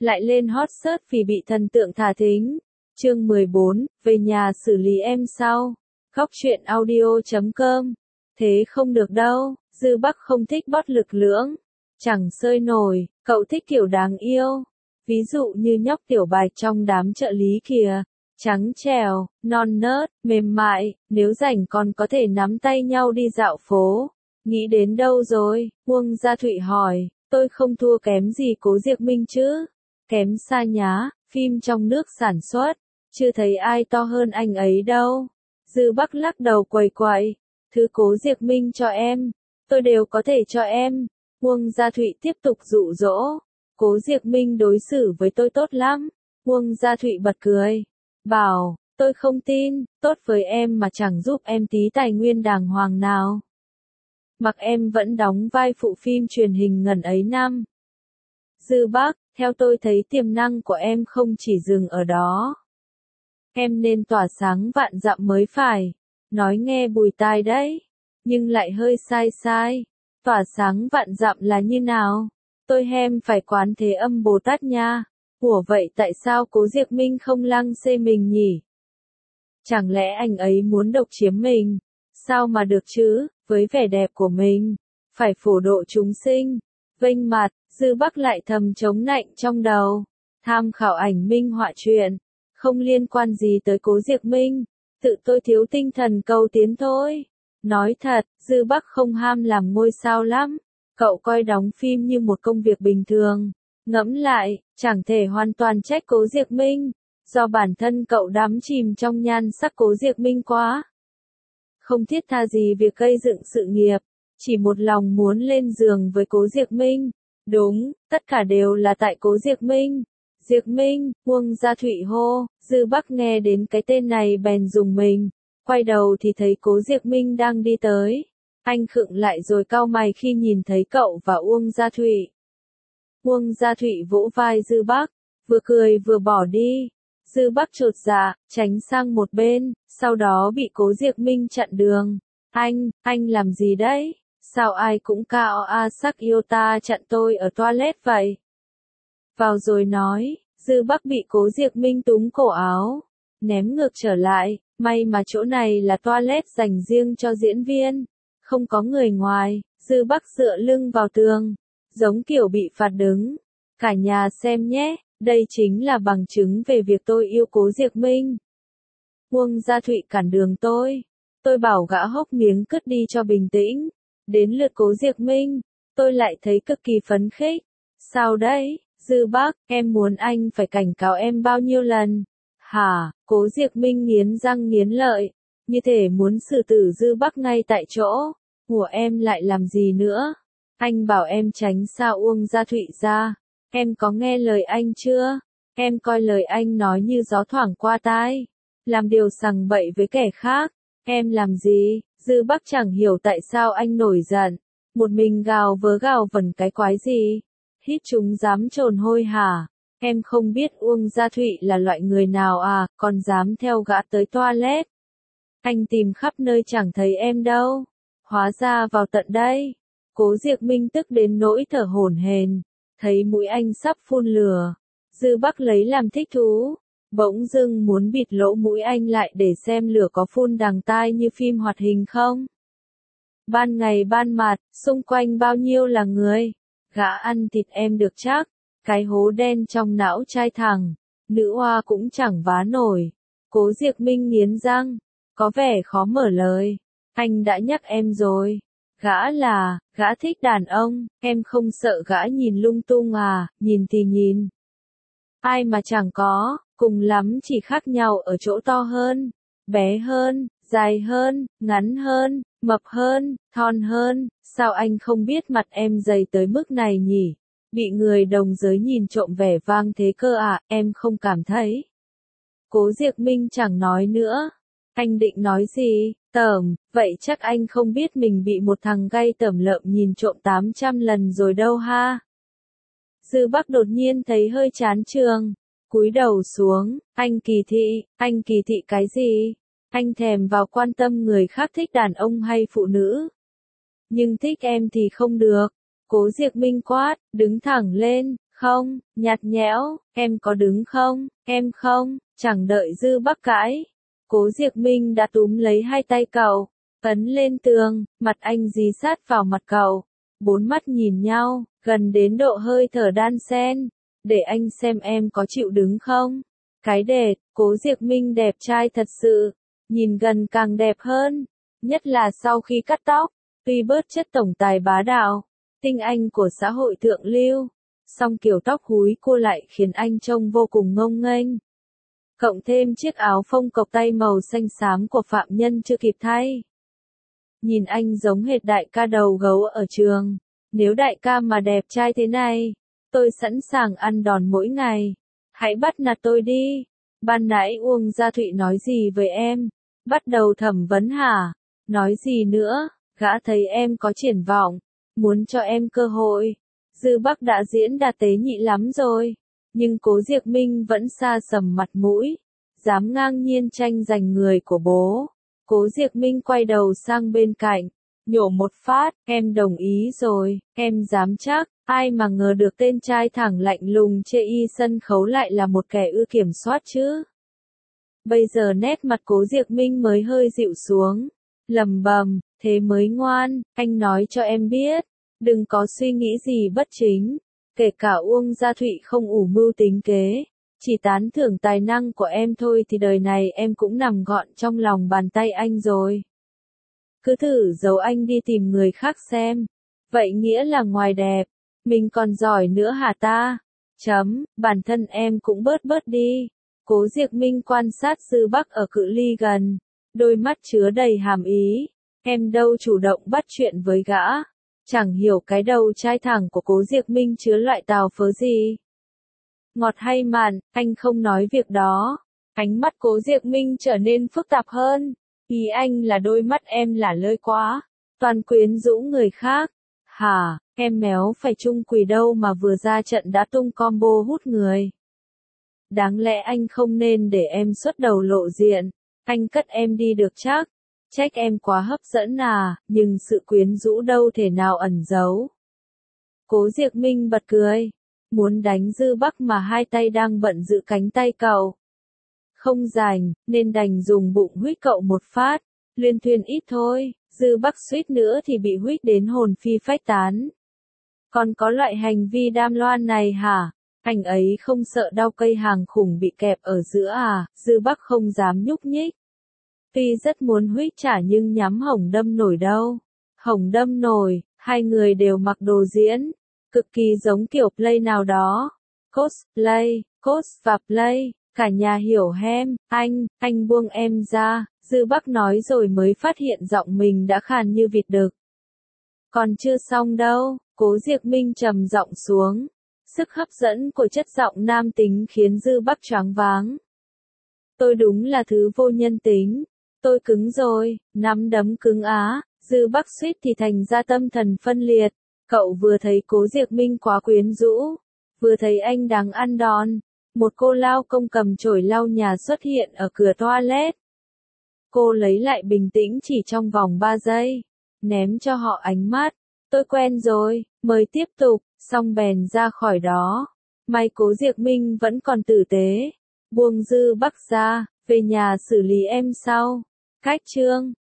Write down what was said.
lại lên hot search vì bị thần tượng thả thính. Chương 14, về nhà xử lý em sau. Góc truyện audio.com. Thế không được đâu, Dư Bắc không thích bót lực lưỡng. Chẳng sơi nổi, cậu thích kiểu đáng yêu. Ví dụ như nhóc tiểu bạch trong đám trợ lý kìa. Trắng trẻo, non nớt, mềm mại, nếu rảnh còn có thể nắm tay nhau đi dạo phố. Nghĩ đến đâu rồi? Uông Gia Thụy hỏi, tôi không thua kém gì Cố Diệc Minh chứ? Kém xa nhá, phim trong nước sản xuất, chưa thấy ai to hơn anh ấy đâu. Dư Bắc lắc đầu quầy quậy, thứ Cố Diệc Minh cho em, tôi đều có thể cho em. Uông Gia Thụy tiếp tục dụ dỗ, Cố Diệc Minh đối xử với tôi tốt lắm. Uông Gia Thụy bật cười, bảo, tôi không tin, tốt với em mà chẳng giúp em tí tài nguyên đàng hoàng nào. Mặc em vẫn đóng vai phụ phim truyền hình ngần ấy năm. Dư Bắc, theo tôi thấy tiềm năng của em không chỉ dừng ở đó. Em nên tỏa sáng vạn dặm mới phải. Nói nghe bùi tai đấy, nhưng lại hơi sai sai. Tỏa sáng vạn dặm là như nào? Tôi phải quán Thế Âm Bồ Tát nha. Ủa vậy tại sao Cố Diệc Minh không lăng xê mình nhỉ? Chẳng lẽ anh ấy muốn độc chiếm mình? Sao mà được chứ, với vẻ đẹp của mình, phải phổ độ chúng sinh. Vênh mặt, Dư Bắc lại thầm chống nạnh trong đầu. Tham khảo ảnh minh họa truyện, không liên quan gì tới Cố Diệc Minh, tự tôi thiếu tinh thần cầu tiến thôi. Nói thật, Dư Bắc không ham làm ngôi sao lắm, cậu coi đóng phim như một công việc bình thường. Ngẫm lại, chẳng thể hoàn toàn trách Cố Diệc Minh, do bản thân cậu đắm chìm trong nhan sắc Cố Diệc Minh quá. Không thiết tha gì việc gây dựng sự nghiệp, chỉ một lòng muốn lên giường với Cố Diệc Minh. Đúng, tất cả đều là tại Cố Diệc Minh. Diệc Minh, Uông Gia Thụy hô. Dư Bắc nghe đến cái tên này bèn rùng mình, quay đầu thì thấy Cố Diệc Minh đang đi tới. Anh khựng lại rồi cau mày khi nhìn thấy cậu và Uông Gia Thụy. Uông Gia Thụy vỗ vai Dư Bắc, vừa cười vừa bỏ đi. Dư Bắc chột dạ, tránh sang một bên, sau đó bị Cố Diệc Minh chặn đường. Anh làm gì đấy? Sao ai cũng cao sắc yêu ta chặn tôi ở toilet vậy? Vào rồi nói, Dư Bắc bị Cố Diệc Minh túm cổ áo, ném ngược trở lại, may mà chỗ này là toilet dành riêng cho diễn viên, không có người ngoài. Dư Bắc dựa lưng vào tường, giống kiểu bị phạt đứng. Cả nhà xem nhé, đây chính là bằng chứng về việc tôi yêu Cố Diệc Minh. Uông Gia Thụy cản đường tôi bảo gã hốc miếng cứt đi cho bình tĩnh. Đến lượt Cố Diệc Minh, tôi lại thấy cực kỳ phấn khích. Sao đấy, Dư Bắc, em muốn anh phải cảnh cáo em bao nhiêu lần? Hả? Cố Diệc Minh nghiến răng nghiến lợi, như thể muốn xử tử Dư Bắc ngay tại chỗ. Của em lại làm gì nữa? Anh bảo em tránh xa Uông Gia Thụy ra. Em có nghe lời anh chưa? Em coi lời anh nói như gió thoảng qua tai. Làm điều sằng bậy với kẻ khác. Em làm gì? Dư Bắc chẳng hiểu tại sao anh nổi giận. Một mình gào vẩn cái quái gì? Hít chúng dám trồn hôi hả? Em không biết Uông Gia Thụy là loại người nào à, còn dám theo gã tới toilet. Anh tìm khắp nơi chẳng thấy em đâu. Hóa ra vào tận đây. Cố Diệc Minh tức đến nỗi thở hổn hển, thấy mũi anh sắp phun lửa. Dư Bắc lấy làm thích thú, bỗng dưng muốn bịt lỗ mũi anh lại để xem lửa có phun đằng tai như phim hoạt hình không. Ban ngày ban mặt, xung quanh bao nhiêu là người. Gã ăn thịt em được chắc. Cái hố đen trong não trai thẳng, nữ oa cũng chẳng vá nổi. Cố Diệc Minh nghiến răng, có vẻ khó mở lời. Anh đã nhắc em rồi. Gã thích đàn ông, em không sợ gã nhìn lung tung à, nhìn thì nhìn. Ai mà chẳng có, cùng lắm chỉ khác nhau ở chỗ to hơn, bé hơn, dài hơn, ngắn hơn, mập hơn, thon hơn. Sao anh không biết mặt em dày tới mức này nhỉ? Bị người đồng giới nhìn trộm vẻ vang thế cơ à, em không cảm thấy? Cố Diệc Minh chẳng nói nữa. Anh định nói gì? Vậy chắc anh không biết mình bị một thằng gay tởm lợm nhìn trộm 800 lần rồi đâu ha? Dư Bắc đột nhiên thấy hơi chán trường, cúi đầu xuống. Anh kỳ thị cái gì? Anh thèm vào quan tâm người khác thích đàn ông hay phụ nữ. Nhưng thích em thì không được. Cố Diệc Minh quát, đứng thẳng lên, Không, nhạt nhẽo, em có đứng không, em không, chẳng đợi Dư Bắc cãi. Cố Diệc Minh đã túm lấy hai tay cậu, ấn lên tường, mặt anh dí sát vào mặt cậu. Bốn mắt nhìn nhau, gần đến độ hơi thở đan xen. Để anh xem em có chịu đứng không. Cái đệt, Cố Diệc Minh đẹp trai thật sự, nhìn gần càng đẹp hơn, nhất là sau khi cắt tóc, tuy bớt chất tổng tài bá đạo, tinh anh của xã hội thượng lưu, song kiểu tóc húi cua lại khiến anh trông vô cùng ngông nghênh. Cộng thêm chiếc áo phông cộc tay màu xanh xám của phạm nhân chưa kịp thay. Nhìn anh giống hệt đại ca đầu gấu ở trường, nếu đại ca mà đẹp trai thế này, tôi sẵn sàng ăn đòn mỗi ngày. Hãy bắt nạt tôi đi. Ban nãy Uông Gia Thụy nói gì với em? Bắt đầu thẩm vấn hả? Nói gì nữa? Gã thấy em có triển vọng, muốn cho em cơ hội. Dư Bắc đã diễn đạt tế nhị lắm rồi, nhưng Cố Diệc Minh vẫn sa sầm mặt mũi, dám ngang nhiên tranh giành người của bố. Cố Diệc Minh quay đầu sang bên cạnh, nhổ một phát, em đồng ý rồi, em dám chắc. Ai mà ngờ được tên trai thẳng lạnh lùng chê y sân khấu lại là một kẻ ưa kiểm soát chứ. Bây giờ nét mặt Cố Diệc Minh mới hơi dịu xuống, lẩm bẩm, thế mới ngoan, anh nói cho em biết, đừng có suy nghĩ gì bất chính, kể cả Uông Gia Thụy không ủ mưu tính kế, chỉ tán thưởng tài năng của em thôi thì đời này em cũng nằm gọn trong lòng bàn tay anh rồi. Cứ thử giấu anh đi tìm người khác xem, vậy nghĩa là ngoài đẹp, mình còn giỏi nữa hả ta? Bản thân em cũng bớt đi. Cố Diệc Minh quan sát Dư Bắc ở cự ly gần, đôi mắt chứa đầy hàm ý. Em đâu chủ động bắt chuyện với gã. Chẳng hiểu cái đầu trai thẳng của Cố Diệc Minh chứa loại tào phớ gì. Ngọt hay mặn, anh không nói việc đó. Ánh mắt Cố Diệc Minh trở nên phức tạp hơn. Ý anh là đôi mắt em là lơi quá, toàn quyến rũ người khác. Hả, em méo phải chung quỷ đâu mà vừa ra trận đã tung combo hút người. Đáng lẽ anh không nên để em xuất đầu lộ diện, anh cất em đi được chắc. Trách em quá hấp dẫn à, nhưng sự quyến rũ đâu thể nào ẩn giấu. Cố Diệc Minh bật cười, muốn đánh Dư Bắc mà hai tay đang bận giữ cánh tay cậu. Không rảnh, nên đành dùng bụng huýt cậu một phát, luyên thuyên ít thôi. Dư Bắc suýt nữa thì bị huýt đến hồn phi phách tán. Còn có loại hành vi đam loan này hả? Anh ấy không sợ đau cây hàng khủng bị kẹp ở giữa à? Dư Bắc không dám nhúc nhích. Tuy rất muốn huýt trả nhưng nhắm Hồng Đâm Nổi đâu. Hồng Đâm Nổi, hai người đều mặc đồ diễn, cực kỳ giống kiểu play nào đó. Cosplay, cos và play, cả nhà hiểu hem, anh buông em ra. Dư Bắc nói rồi mới phát hiện giọng mình đã khàn như vịt đực. Còn chưa xong đâu, Cố Diệc Minh trầm giọng xuống. Sức hấp dẫn của chất giọng nam tính khiến Dư Bắc choáng váng. Tôi đúng là thứ vô nhân tính. Tôi cứng rồi, nắm đấm cứng á. Dư Bắc suýt thì thành ra tâm thần phân liệt. Cậu vừa thấy Cố Diệc Minh quá quyến rũ, vừa thấy anh đáng ăn đòn. Một cô lao công cầm chổi lau nhà xuất hiện ở cửa toilet. Cô lấy lại bình tĩnh chỉ trong vòng 3 giây, ném cho họ ánh mắt. Tôi quen rồi, mời tiếp tục, xong bèn ra khỏi đó. May Cố Diệc Minh vẫn còn tử tế, buông Dư Bắc ra, về nhà xử lý em sau. Cách chương